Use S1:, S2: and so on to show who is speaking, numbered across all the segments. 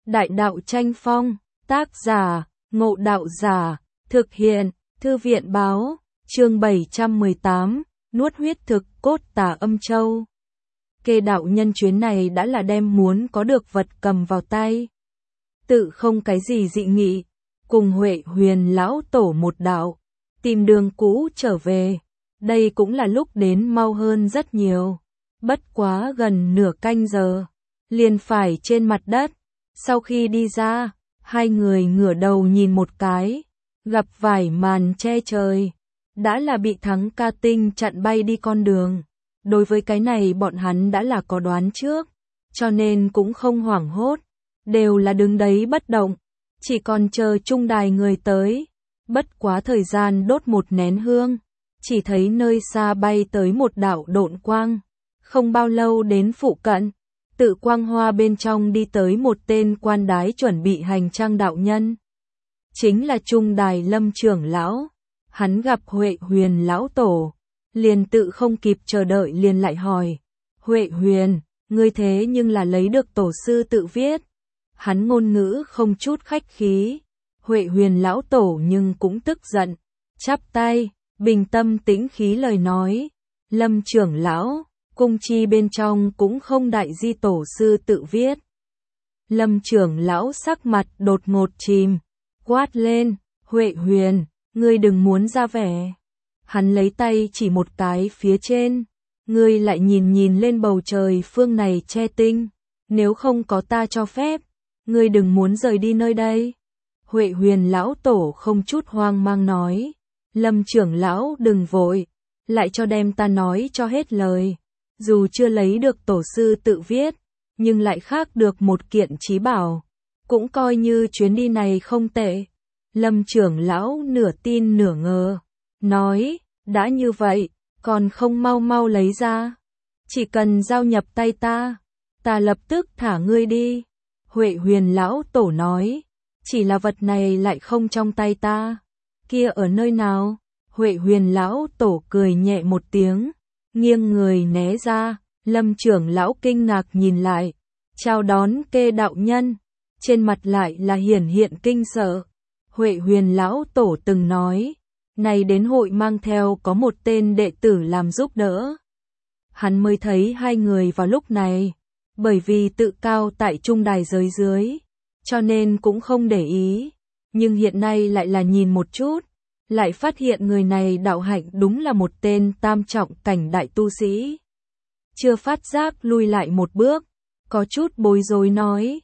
S1: Đại đạo tranh phong, tác giả, Ngộ Đạo Giả, thực hiện, Thư viện báo, chương 718, nuốt huyết thực cốt tà âm châu. Kê đạo nhân chuyến này đã là đem muốn có được vật cầm vào tay. Tự không cái gì dị nghị, cùng Huệ Huyền lão tổ một đạo, tìm đường cũ trở về. Đây cũng là lúc đến mau hơn rất nhiều. Bất quá gần nửa canh giờ, liền phải trên mặt đất. Sau khi đi ra, hai người ngửa đầu nhìn một cái, gặp vải màn che trời, đã là bị Thắng Ca Tinh chặn bay đi con đường. Đối với cái này bọn hắn đã là có đoán trước, cho nên cũng không hoảng hốt, đều là đứng đấy bất động, chỉ còn chờ trung đài người tới. Bất quá thời gian đốt một nén hương, chỉ thấy nơi xa bay tới một đạo độn quang, không bao lâu đến phụ cận. Tự quang hoa bên trong đi tới một tên quan đái chuẩn bị hành trang đạo nhân. Chính là trung đài Lâm trưởng lão. Hắn gặp Huệ Huyền lão tổ, liền tự không kịp chờ đợi liền lại hỏi. Huệ Huyền, ngươi thế nhưng là lấy được tổ sư tự viết. Hắn ngôn ngữ không chút khách khí. Huệ Huyền lão tổ nhưng cũng tức giận. Chắp tay, bình tâm tĩnh khí lời nói. Lâm trưởng lão, cung chi bên trong cũng không đại di tổ sư tự viết. Lâm trưởng lão sắc mặt đột ngột chìm, quát lên, Huệ Huyền, ngươi đừng muốn ra vẻ. Hắn lấy tay chỉ một cái phía trên, ngươi lại nhìn lên bầu trời phương này che tinh, nếu không có ta cho phép, ngươi đừng muốn rời đi nơi đây. Huệ Huyền lão tổ không chút hoang mang nói, Lâm trưởng lão đừng vội, lại cho đem ta nói cho hết lời. Dù chưa lấy được tổ sư tự viết, nhưng lại khác được một kiện chí bảo, cũng coi như chuyến đi này không tệ. Lâm trưởng lão nửa tin nửa ngờ, nói, đã như vậy, còn không mau mau lấy ra. Chỉ cần giao nhập tay ta lập tức thả ngươi đi. Huệ Huyền lão tổ nói, chỉ là vật này lại không trong tay ta, kia ở nơi nào? Huệ Huyền lão tổ cười nhẹ một tiếng, nghiêng người né ra. Lâm trưởng lão kinh ngạc nhìn lại, chào đón Kê đạo nhân, trên mặt lại là hiển hiện kinh sợ. Huệ Huyền lão tổ từng nói, này đến hội mang theo có một tên đệ tử làm giúp đỡ. Hắn mới thấy hai người vào lúc này, bởi vì tự cao tại trung đài giới dưới, cho nên cũng không để ý, nhưng hiện nay lại là nhìn một chút, lại phát hiện người này đạo hạnh đúng là một tên tam trọng cảnh đại tu sĩ. Chưa phát giác lui lại một bước, có chút bối rối nói,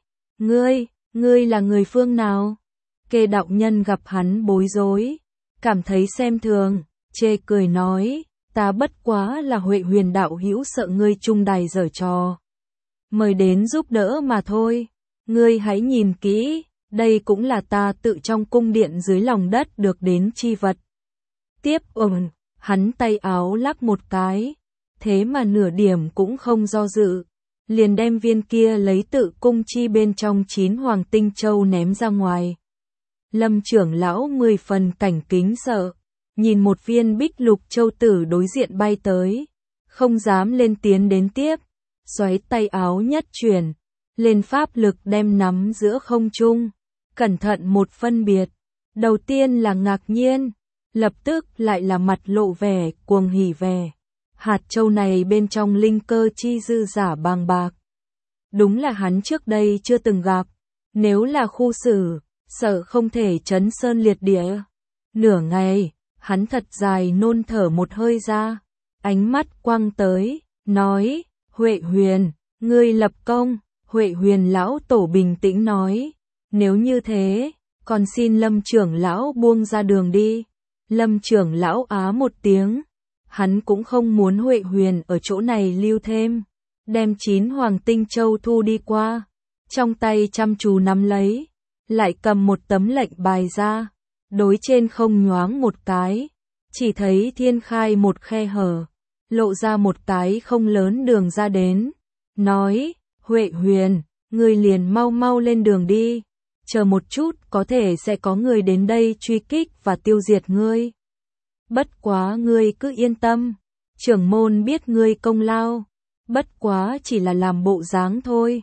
S1: ngươi là người phương nào? Kê đạo nhân gặp hắn bối rối, cảm thấy xem thường, chê cười nói, ta bất quá là Huệ Huyền đạo hữu sợ ngươi trung đài giở trò, mời đến giúp đỡ mà thôi. Ngươi hãy nhìn kỹ, đây cũng là ta tự trong cung điện dưới lòng đất được đến chi vật. Tiếp hắn tay áo lắc một cái, thế mà nửa điểm cũng không do dự, liền đem viên kia lấy tự cung chi bên trong 9 hoàng tinh châu ném ra ngoài. Lâm trưởng lão 10 phần cảnh kính sợ, nhìn một viên bích lục châu tử đối diện bay tới, không dám lên tiến đến tiếp, xoáy tay áo nhất chuyển, lên pháp lực đem nắm giữa không trung, cẩn thận một phân biệt. Đầu tiên là ngạc nhiên, lập tức lại là mặt lộ vẻ cuồng hỉ vẻ. Hạt châu này bên trong linh cơ chi dư giả bàng bạc. Đúng là hắn trước đây chưa từng gặp, nếu là khu xử, sợ không thể chấn sơn liệt địa. Nửa ngày, hắn thật dài nôn thở một hơi ra, ánh mắt quăng tới, nói, Huệ Huyền, ngươi lập công. Huệ Huyền lão tổ bình tĩnh nói, nếu như thế, còn xin Lâm trưởng lão buông ra đường đi. Lâm trưởng lão á một tiếng, hắn cũng không muốn Huệ Huyền ở chỗ này lưu thêm, đem 9 hoàng tinh châu thu đi qua, trong tay chăm chú nắm lấy, lại cầm một tấm lệnh bài ra, đối trên không nhoáng một cái, chỉ thấy thiên khai một khe hở, lộ ra một cái không lớn đường ra đến, nói, Huệ Huyền, ngươi liền mau mau lên đường đi, chờ một chút có thể sẽ có người đến đây truy kích và tiêu diệt ngươi. Bất quá ngươi cứ yên tâm, trưởng môn biết ngươi công lao, bất quá chỉ là làm bộ dáng thôi,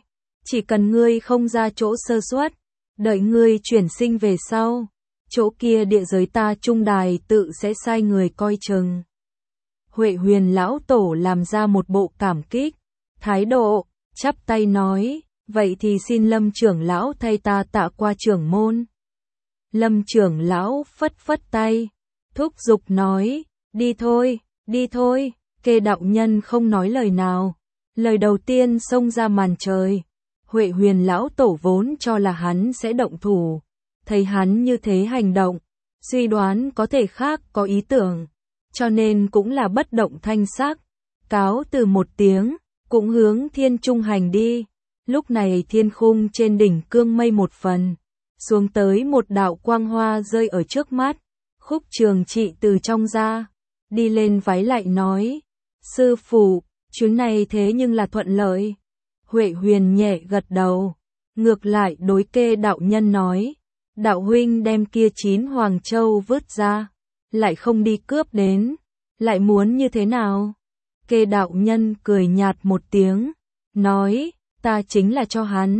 S1: chỉ cần ngươi không ra chỗ sơ suất, đợi ngươi chuyển sinh về sau, chỗ kia địa giới ta trung đài tự sẽ sai người coi chừng. Huệ Huyền lão tổ làm ra một bộ cảm kích thái độ, chắp tay nói, vậy thì xin Lâm trưởng lão thay ta tạ qua trưởng môn. Lâm trưởng lão phất phất tay, thúc giục nói, đi thôi, Kê đạo nhân không nói lời nào. Lời đầu tiên xông ra màn trời. Huệ Huyền lão tổ vốn cho là hắn sẽ động thủ, thấy hắn như thế hành động, suy đoán có thể khác có ý tưởng, cho nên cũng là bất động thanh sắc, cáo từ một tiếng, cũng hướng thiên trung hành đi. Lúc này thiên khung trên đỉnh cương mây một phần, xuống tới một đạo quang hoa rơi ở trước mắt. Khúc Trường Trị từ trong ra, đi lên vái lại nói, sư phụ, chuyến này thế nhưng là thuận lợi. Huệ Huyền nhẹ gật đầu, ngược lại đối Kê đạo nhân nói, đạo huynh đem kia 9 Hoàng Châu vứt ra, lại không đi cướp đến, lại muốn như thế nào? Kê đạo nhân cười nhạt một tiếng, nói, ta chính là cho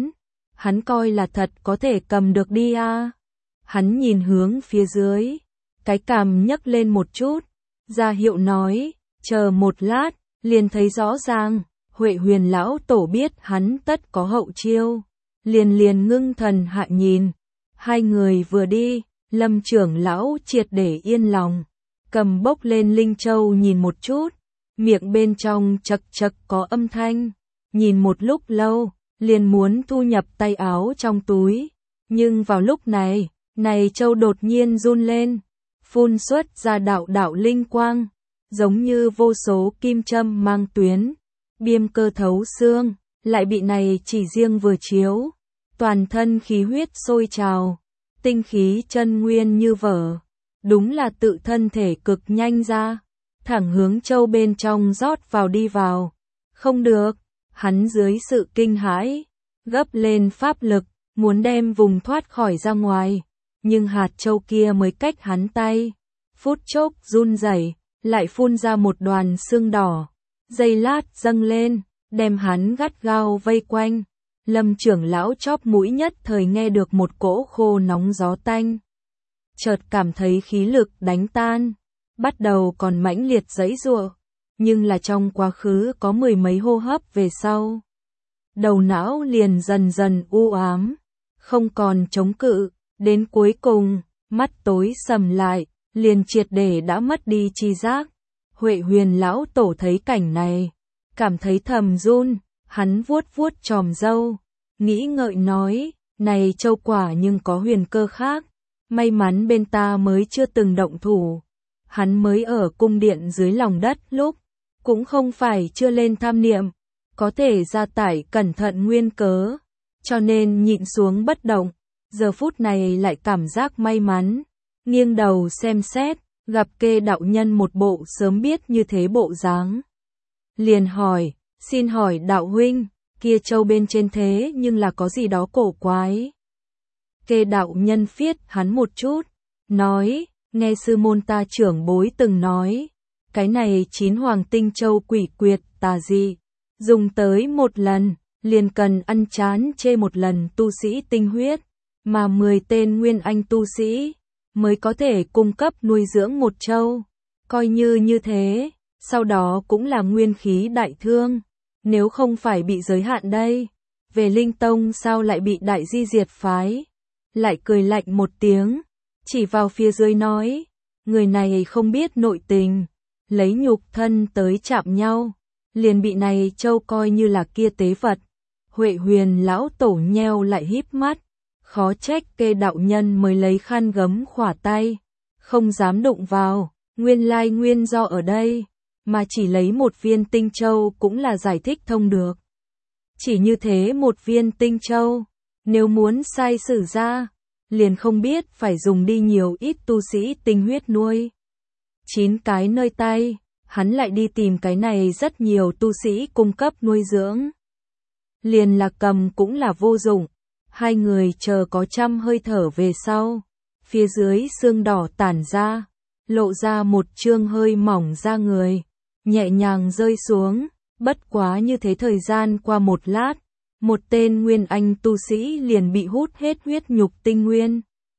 S1: hắn coi là thật có thể cầm được đi à. Hắn nhìn hướng phía dưới, cái cằm nhấc lên một chút, ra hiệu nói, chờ một lát, liền thấy rõ ràng. Huệ Huyền lão tổ biết hắn tất có hậu chiêu, liền ngưng thần hạ nhìn. Hai người vừa đi, Lâm trưởng lão triệt để yên lòng, cầm bốc lên linh châu nhìn một chút, miệng bên trong chật chật có âm thanh, nhìn một lúc lâu, liền muốn thu nhập tay áo trong túi, nhưng vào lúc này châu đột nhiên run lên, phun xuất ra đạo đạo linh quang, giống như vô số kim châm mang tuyến, biêm cơ thấu xương, lại bị này chỉ riêng vừa chiếu, toàn thân khí huyết sôi trào, tinh khí chân nguyên như vở, đúng là tự thân thể cực nhanh ra, thẳng hướng châu bên trong rót vào đi vào. Không được, hắn dưới sự kinh hãi, gấp lên pháp lực, muốn đem vùng thoát khỏi ra ngoài, nhưng hạt châu kia mới cách hắn tay, phút chốc run rẩy, lại phun ra một đoàn xương đỏ, giây lát dâng lên, đem hắn gắt gao vây quanh. Lâm trưởng lão chóp mũi nhất thời nghe được một cỗ khô nóng gió tanh, chợt cảm thấy khí lực đánh tan, bắt đầu còn mãnh liệt giãy giụa, nhưng là trong quá khứ có 10 mấy hô hấp về sau, đầu não liền dần dần u ám, không còn chống cự, đến cuối cùng, mắt tối sầm lại, liền triệt để đã mất đi tri giác. Huệ Huyền lão tổ thấy cảnh này, cảm thấy thầm run, hắn vuốt vuốt chòm râu, nghĩ ngợi nói, này châu quả nhưng có huyền cơ khác, may mắn bên ta mới chưa từng động thủ. Hắn mới ở cung điện dưới lòng đất lúc, cũng không phải chưa lên tham niệm, có thể ra tải cẩn thận nguyên cớ, cho nên nhịn xuống bất động, giờ phút này lại cảm giác may mắn, nghiêng đầu xem xét, gặp Kê đạo nhân một bộ sớm biết như thế bộ dáng. Liền hỏi, xin hỏi đạo huynh, kia châu bên trên thế nhưng là có gì đó cổ quái. Kê đạo nhân phiết hắn một chút, nói, nghe sư môn ta trưởng bối từng nói, cái này 9 hoàng tinh châu quỷ quyệt tà dị, dùng tới một lần, liền cần ăn chán chê một lần tu sĩ tinh huyết, mà 10 tên nguyên anh tu sĩ mới có thể cung cấp nuôi dưỡng một châu. Coi như thế, sau đó cũng là nguyên khí đại thương, nếu không phải bị giới hạn đây, về Linh Tông sao lại bị đại di diệt phái. Lại cười lạnh một tiếng, chỉ vào phía dưới nói, người này không biết nội tình, lấy nhục thân tới chạm nhau, liền bị này châu coi như là kia tế vật. Huệ Huyền lão tổ nheo lại híp mắt, khó trách Kê đạo nhân mới lấy khăn gấm khỏa tay, không dám đụng vào, nguyên lai nguyên do ở đây, mà chỉ lấy một viên tinh châu cũng là giải thích thông được. Chỉ như thế một viên tinh châu, nếu muốn sai sử ra, liền không biết phải dùng đi nhiều ít tu sĩ tinh huyết nuôi. 9 cái nơi tay, hắn lại đi tìm cái này rất nhiều tu sĩ cung cấp nuôi dưỡng. Liền là cầm cũng là vô dụng, hai người chờ có 100 hơi thở về sau, phía dưới xương đỏ tản ra, lộ ra một trương hơi mỏng da người, nhẹ nhàng rơi xuống, bất quá như thế thời gian qua một lát, một tên nguyên anh tu sĩ liền bị hút hết huyết nhục tinh nguyên.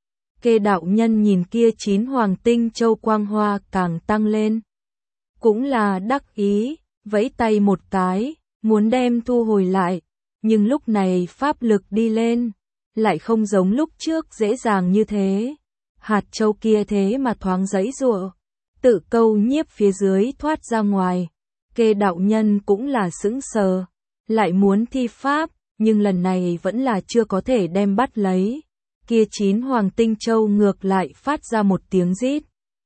S1: Kê đạo nhân nhìn kia 9 hoàng tinh châu quang hoa càng tăng lên. Cũng là đắc ý, vẫy tay một cái, muốn đem thu hồi lại, nhưng lúc này pháp lực đi lên, lại không giống lúc trước dễ dàng như thế. Hạt châu kia thế mà thoáng giãy giụa, tự câu nhiếp phía dưới thoát ra ngoài. Kê đạo nhân cũng là sững sờ, lại muốn thi pháp, nhưng lần này vẫn là chưa có thể đem bắt lấy. Kia 9 hoàng tinh châu ngược lại phát ra một tiếng rít,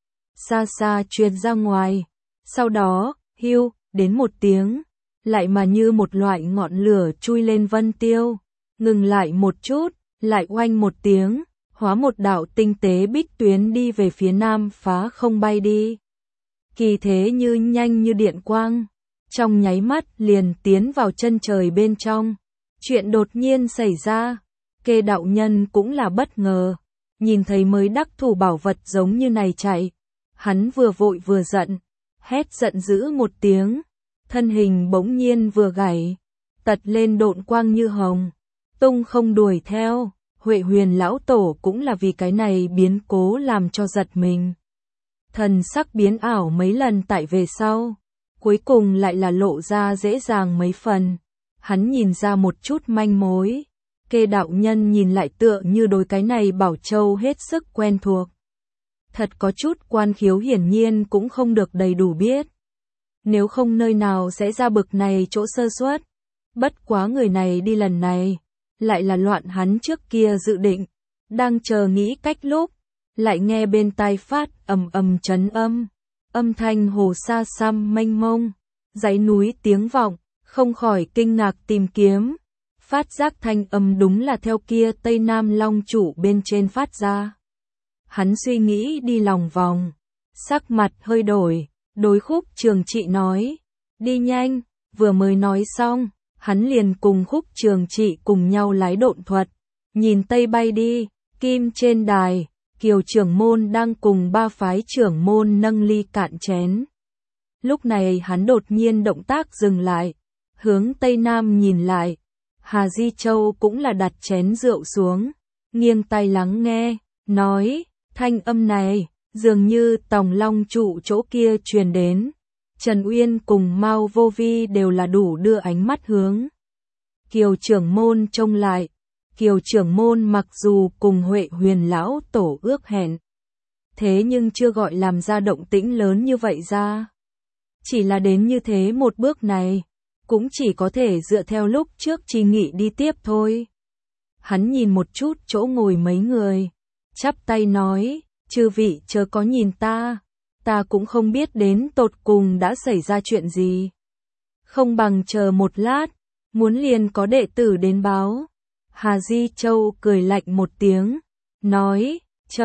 S1: xa xa truyền ra ngoài. Sau đó, hưu, đến một tiếng, lại mà như một loại ngọn lửa chui lên vân tiêu, ngừng lại một chút, lại oanh một tiếng, hóa một đạo tinh tế bích tuyến đi về phía nam phá không bay đi. Kỳ thế như nhanh như điện quang, trong nháy mắt liền tiến vào chân trời bên trong. Chuyện đột nhiên xảy ra, Kê đạo nhân cũng là bất ngờ, nhìn thấy mới đắc thủ bảo vật giống như này chạy. Hắn vừa vội vừa giận, hét giận dữ một tiếng, thân hình bỗng nhiên vừa gảy, tật lên độn quang như hồng, tung không đuổi theo. Huệ Huyền lão tổ cũng là vì cái này biến cố làm cho giật mình. Thần sắc biến ảo mấy lần tại về sau, cuối cùng lại là lộ ra dễ dàng mấy phần. Hắn nhìn ra một chút manh mối. Kê đạo nhân nhìn lại tựa như đối cái này bảo châu hết sức quen thuộc. Thật có chút quan khiếu hiển nhiên cũng không được đầy đủ biết. Nếu không nơi nào sẽ ra bực này chỗ sơ suất. Bất quá người này đi lần này, lại là loạn hắn trước kia dự định. Đang chờ nghĩ cách lúc, lại nghe bên tai phát ầm ầm chấn âm. Âm thanh hồ sa xăm mênh mông, dãy núi tiếng vọng, không khỏi kinh ngạc tìm kiếm. Phát giác thanh âm đúng là theo kia Tây Nam Long chủ bên trên phát ra. Hắn suy nghĩ đi lòng vòng, sắc mặt hơi đổi, đối Khúc Trường Trị nói, đi nhanh. Vừa mới nói xong, hắn liền cùng Khúc Trường Trị cùng nhau lái độn thuật, nhìn Tây bay đi. Kim trên đài, Kiều trưởng môn đang cùng 3 phái trưởng môn nâng ly cạn chén. Lúc này hắn đột nhiên động tác dừng lại, hướng Tây Nam nhìn lại. Hà Di Châu cũng là đặt chén rượu xuống, nghiêng tai lắng nghe, nói, thanh âm này, dường như Tòng Long trụ chỗ kia truyền đến. Trần Uyên cùng Mao Vô Vi đều là đủ đưa ánh mắt hướng Kiều trưởng môn trông lại. Kiều trưởng môn mặc dù cùng Huệ Huyền lão tổ ước hẹn, thế nhưng chưa gọi làm ra động tĩnh lớn như vậy ra. Chỉ là đến như thế một bước này, cũng chỉ có thể dựa theo lúc trước chỉ nghị đi tiếp thôi. Hắn nhìn một chút chỗ ngồi mấy người, chắp tay nói, chư vị chớ có nhìn ta cũng không biết đến tột cùng đã xảy ra chuyện gì. Không bằng chờ một lát, muốn liền có đệ tử đến báo. Hà Di Châu cười lạnh một tiếng, nói,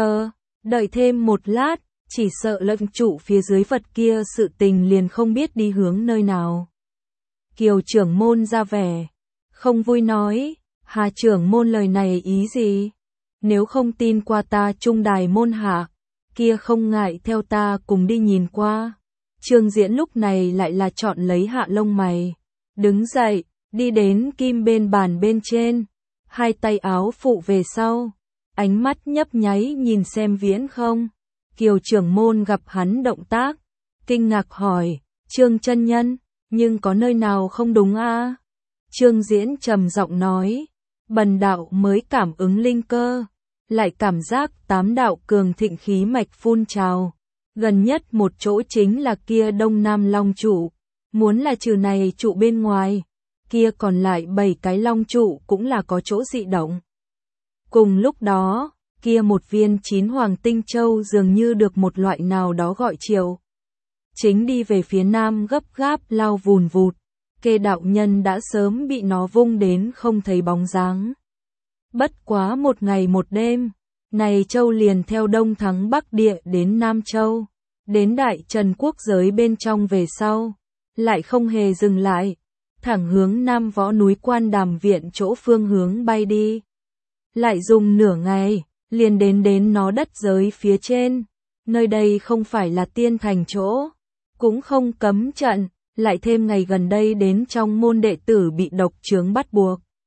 S1: đợi thêm một lát, chỉ sợ lệnh trụ phía dưới vật kia sự tình liền không biết đi hướng nơi nào. Kiều trưởng môn ra vẻ, không vui nói, Hà trưởng môn lời này ý gì? Nếu không tin qua ta trung đài môn hạ, kia không ngại theo ta cùng đi nhìn qua. Trương Diễn lúc này lại là chọn lấy hạ lông mày, đứng dậy, đi đến kim bên bàn bên trên, hai tay áo phụ về sau, ánh mắt nhấp nháy nhìn xem Viễn không. Kiều trưởng môn gặp hắn động tác, kinh ngạc hỏi, Trương chân nhân, nhưng có nơi nào không đúng a? Trương Diễn trầm giọng nói, bần đạo mới cảm ứng linh cơ, lại cảm giác 8 đạo cường thịnh khí mạch phun trào. Gần nhất một chỗ chính là kia Đông Nam Long trụ, muốn là trừ này trụ bên ngoài, kia còn lại 7 cái long trụ cũng là có chỗ dị động. Cùng lúc đó, kia một viên 9 hoàng tinh châu dường như được một loại nào đó gọi triệu. Chính đi về phía nam gấp gáp lao vùn vụt, Kê đạo nhân đã sớm bị nó vung đến không thấy bóng dáng. Bất quá một ngày một đêm, này châu liền theo đông thắng bắc địa đến Nam Châu, đến Đại Trần quốc giới bên trong về sau, lại không hề dừng lại, thẳng hướng Nam Võ núi Quan Đàm viện chỗ phương hướng bay đi. Lại dùng nửa ngày, liền đến nó đất giới phía trên, nơi đây không phải là tiên thành chỗ, cũng không cấm trận, lại thêm ngày gần đây đến trong môn đệ tử bị độc chướng bắt buộc,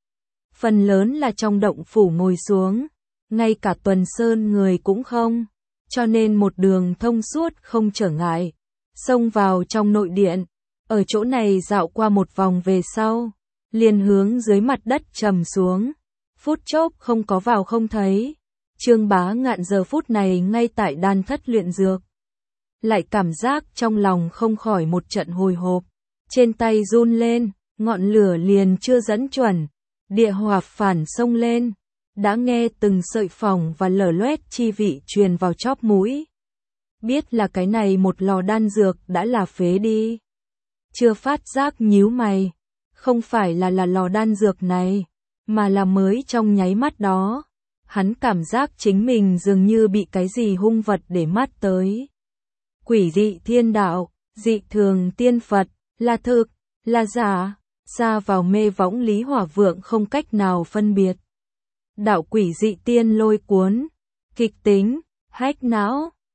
S1: phần lớn là trong động phủ ngồi xuống, ngay cả Tuần Sơn người cũng không, cho nên một đường thông suốt không trở ngại, xông vào trong nội điện, ở chỗ này dạo qua một vòng về sau, liền hướng dưới mặt đất trầm xuống, phút chốc không có vào không thấy. Trương Bá Ngạn giờ phút này ngay tại đan thất luyện dược, lại cảm giác trong lòng không khỏi một trận hồi hộp, trên tay run lên, ngọn lửa liền chưa dẫn chuẩn, địa hỏa phản xông lên, đã nghe từng sợi phỏng và lở loét chi vị truyền vào chóp mũi. Biết là cái này một lò đan dược đã là phế đi. Chưa phát giác nhíu mày, không phải là lò đan dược này, mà là mới trong nháy mắt đó. Hắn cảm giác chính mình dường như bị cái gì hung vật để mắt tới. Quỷ dị thiên đạo, dị thường tiên Phật, là thực, là giả, xa vào mê võng Lý Hỏa Vượng không cách nào phân biệt. Đạo quỷ dị tiên lôi cuốn, kịch tính, hách não,